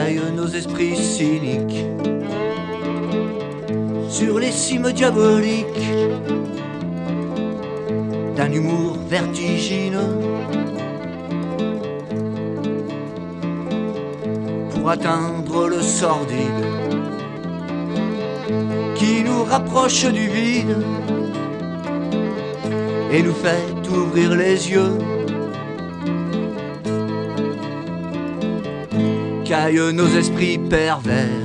qu'aillent nos esprits cyniques sur les cimes diaboliques d'un humour vertigineux pour atteindre le sordide qui nous rapproche du vide et nous fait ouvrir les yeux. Qu'aillent nos esprits pervers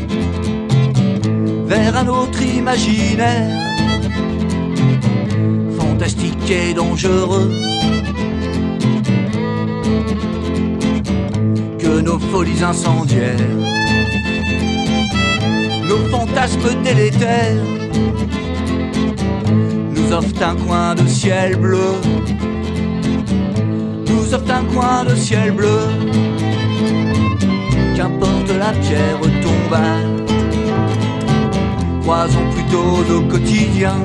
vers un autre imaginaire, fantastique et dangereux, que nos folies incendiaires, nos fantasmes délétères nous offrent un coin de ciel bleu, nous offrent un coin de ciel bleu. Qu'importe la pierre tombale, croisons plutôt nos quotidiens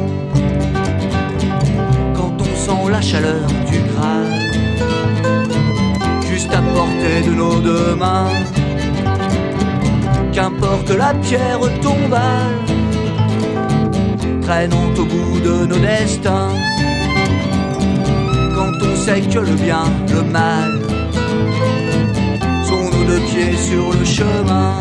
quand on sent la chaleur du Graal juste à portée de nos deux mains. Qu'importe la pierre tombale traînant au bout de nos destins, quand on sait que le bien, le mal sont nos deux pieds sur le chemin.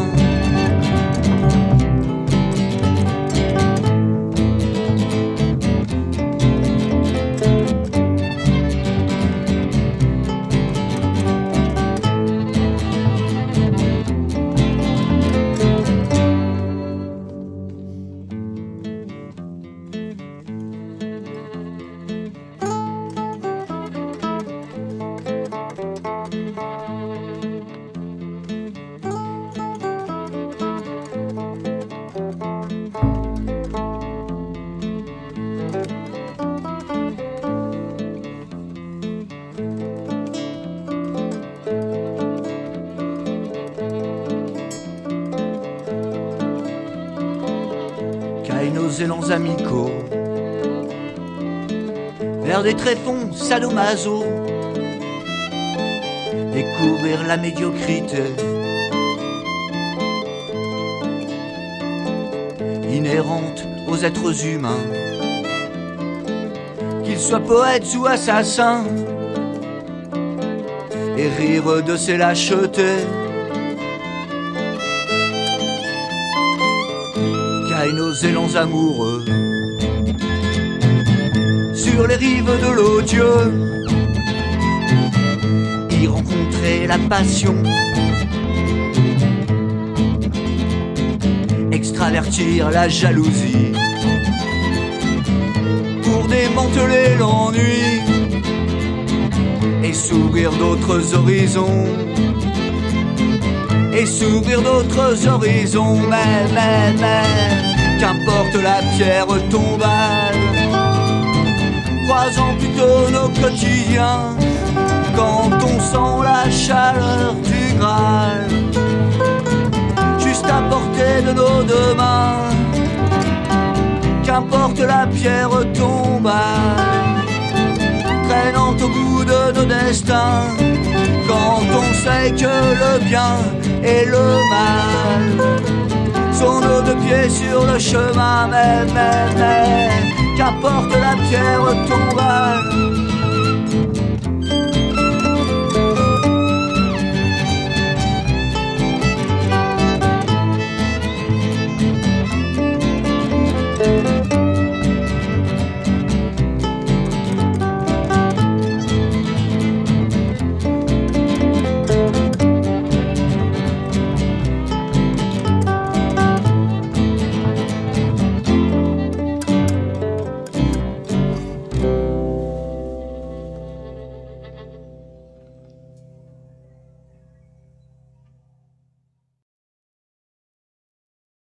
Qu'aillent nos élans amicaux vers des tréfonds sadomaso, découvrir la médiocrité inhérente aux êtres humains, qu'ils soient poètes ou assassins, et rire de ces lâchetés. Qu'aillent nos élans amoureux sur les rives de l'odieux, y rencontrer la passion, extravertir la jalousie pour démanteler l'ennui et s'ouvrir d'autres horizons, et s'ouvrir d'autres horizons. Mais qu'importe la pierre tombale, croisons plutôt nos quotidiens quand on sent la chaleur du Graal juste à portée de nos deux mains. Qu'importe la pierre tombale traînant au bout de nos destins, quand on sait que le bien et le mal sont nos deux pieds sur le chemin. Mais qu'importe la pierre tombale,